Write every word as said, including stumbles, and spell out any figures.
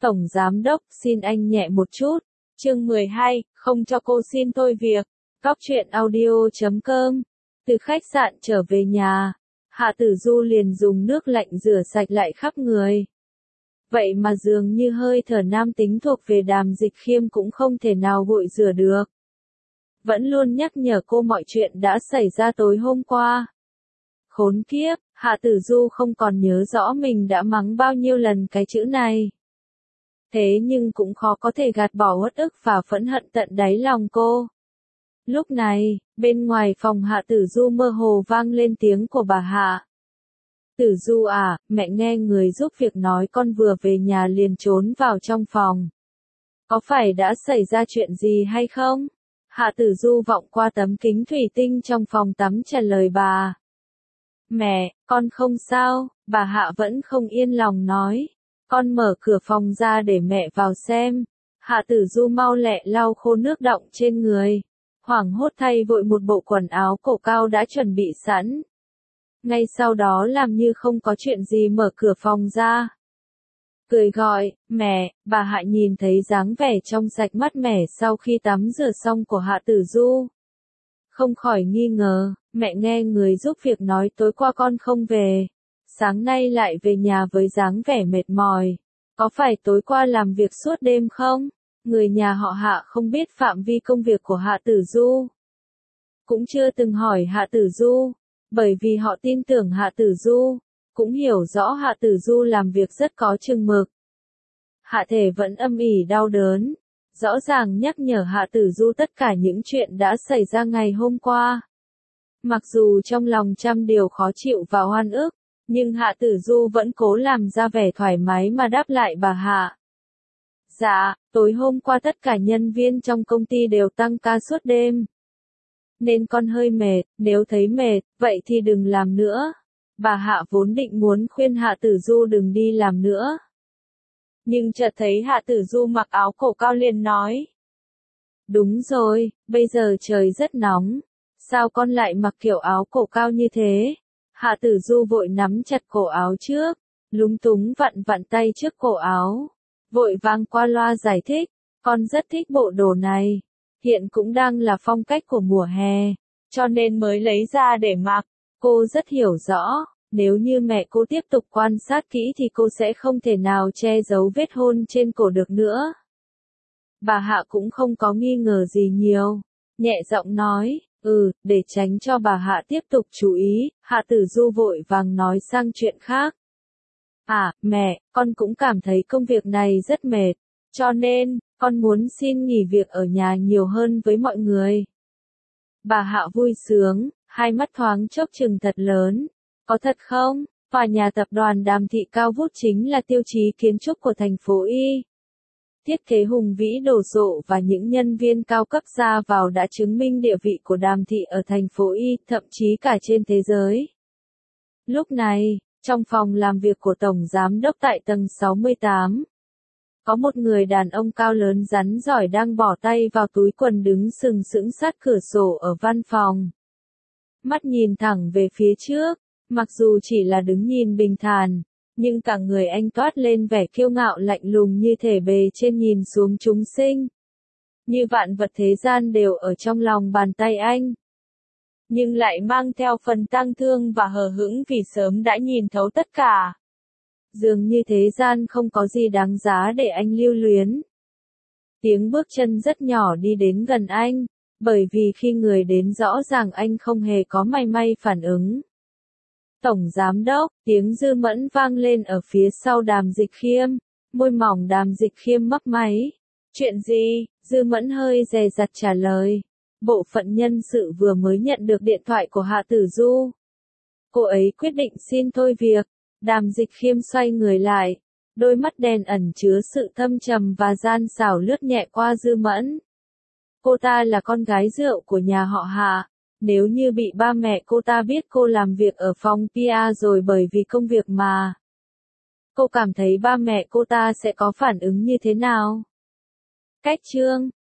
Tổng Giám Đốc, xin anh nhẹ một chút. Chương mười hai, không cho cô xin thôi việc. Góc truyện audio chấm com. Từ khách sạn trở về nhà, Hạ Tử Du liền dùng nước lạnh rửa sạch lại khắp người. Vậy mà dường như hơi thở nam tính thuộc về Đàm Dịch Khiêm cũng không thể nào gội rửa được. Vẫn luôn nhắc nhở cô mọi chuyện đã xảy ra tối hôm qua. Khốn kiếp, Hạ Tử Du không còn nhớ rõ mình đã mắng bao nhiêu lần cái chữ này. Thế nhưng cũng khó có thể gạt bỏ uất ức và phẫn hận tận đáy lòng cô. Lúc này, bên ngoài phòng Hạ Tử Du mơ hồ vang lên tiếng của bà Hạ. Tử Du à, mẹ nghe người giúp việc nói con vừa về nhà liền trốn vào trong phòng. Có phải đã xảy ra chuyện gì hay không? Hạ Tử Du vọng qua tấm kính thủy tinh trong phòng tắm trả lời bà. Mẹ, con không sao, bà Hạ vẫn không yên lòng nói. Con mở cửa phòng ra để mẹ vào xem. Hạ Tử Du mau lẹ lau khô nước đọng trên người. Hoảng hốt thay vội một bộ quần áo cổ cao đã chuẩn bị sẵn. Ngay sau đó làm như không có chuyện gì mở cửa phòng ra. Cười gọi, mẹ, bà Hạ nhìn thấy dáng vẻ trong sạch mát mẻ sau khi tắm rửa xong của Hạ Tử Du. Không khỏi nghi ngờ, mẹ nghe người giúp việc nói tối qua con không về. Sáng nay lại về nhà với dáng vẻ mệt mỏi. Có phải tối qua làm việc suốt đêm không? Người nhà họ Hạ không biết phạm vi công việc của Hạ Tử Du. Cũng chưa từng hỏi Hạ Tử Du, bởi vì họ tin tưởng Hạ Tử Du, cũng hiểu rõ Hạ Tử Du làm việc rất có chừng mực. Hạ Thể vẫn âm ỉ đau đớn, rõ ràng nhắc nhở Hạ Tử Du tất cả những chuyện đã xảy ra ngày hôm qua. Mặc dù trong lòng trăm điều khó chịu và oan ức, nhưng Hạ Tử Du vẫn cố làm ra vẻ thoải mái mà đáp lại bà Hạ. Dạ, tối hôm qua tất cả nhân viên trong công ty đều tăng ca suốt đêm. Nên con hơi mệt, nếu thấy mệt, vậy thì đừng làm nữa. Bà Hạ vốn định muốn khuyên Hạ Tử Du đừng đi làm nữa. Nhưng chợt thấy Hạ Tử Du mặc áo cổ cao liền nói. Đúng rồi, bây giờ trời rất nóng. Sao con lại mặc kiểu áo cổ cao như thế? Hạ Tử Du vội nắm chặt cổ áo trước, lúng túng vặn vặn tay trước cổ áo. Vội vang qua loa giải thích, con rất thích bộ đồ này. Hiện cũng đang là phong cách của mùa hè, cho nên mới lấy ra để mặc. Cô rất hiểu rõ, nếu như mẹ cô tiếp tục quan sát kỹ thì cô sẽ không thể nào che giấu vết hôn trên cổ được nữa. Bà Hạ cũng không có nghi ngờ gì nhiều, nhẹ giọng nói, ừ, để tránh cho bà Hạ tiếp tục chú ý, Hạ Tử Du vội vàng nói sang chuyện khác. À, mẹ, con cũng cảm thấy công việc này rất mệt, cho nên, con muốn xin nghỉ việc ở nhà nhiều hơn với mọi người. Bà Hạ vui sướng, hai mắt thoáng chốc trừng thật lớn. Có thật không? Tòa nhà tập đoàn Đàm Thị cao vút chính là tiêu chí kiến trúc của thành phố Y. Thiết kế hùng vĩ đồ sộ và những nhân viên cao cấp ra vào đã chứng minh địa vị của Đàm Thị ở thành phố Y, thậm chí cả trên thế giới. Lúc này, trong phòng làm việc của Tổng Giám Đốc tại tầng sáu mươi tám, có một người đàn ông cao lớn rắn giỏi đang bỏ tay vào túi quần đứng sừng sững sát cửa sổ ở văn phòng. Mắt nhìn thẳng về phía trước, mặc dù chỉ là đứng nhìn bình thản, nhưng cả người anh toát lên vẻ kiêu ngạo lạnh lùng như thể bề trên nhìn xuống chúng sinh. Như vạn vật thế gian đều ở trong lòng bàn tay anh. Nhưng lại mang theo phần tang thương và hờ hững vì sớm đã nhìn thấu tất cả. Dường như thế gian không có gì đáng giá để anh lưu luyến. Tiếng bước chân rất nhỏ đi đến gần anh, bởi vì khi người đến rõ ràng anh không hề có mảy may phản ứng. Tổng Giám Đốc, tiếng Dư Mẫn vang lên ở phía sau Đàm Dịch Khiêm, môi mỏng Đàm Dịch Khiêm mấp máy. Chuyện gì? Dư Mẫn hơi dè dặt trả lời. Bộ phận nhân sự vừa mới nhận được điện thoại của Hạ Tử Du. Cô ấy quyết định xin thôi việc. Đàm Dịch Khiêm xoay người lại, đôi mắt đen ẩn chứa sự thâm trầm và gian xảo lướt nhẹ qua Dư Mẫn. Cô ta là con gái rượu của nhà họ Hạ. Nếu như bị ba mẹ cô ta biết cô làm việc ở phòng pê e rồi bởi vì công việc mà, cô cảm thấy ba mẹ cô ta sẽ có phản ứng như thế nào? Cách chương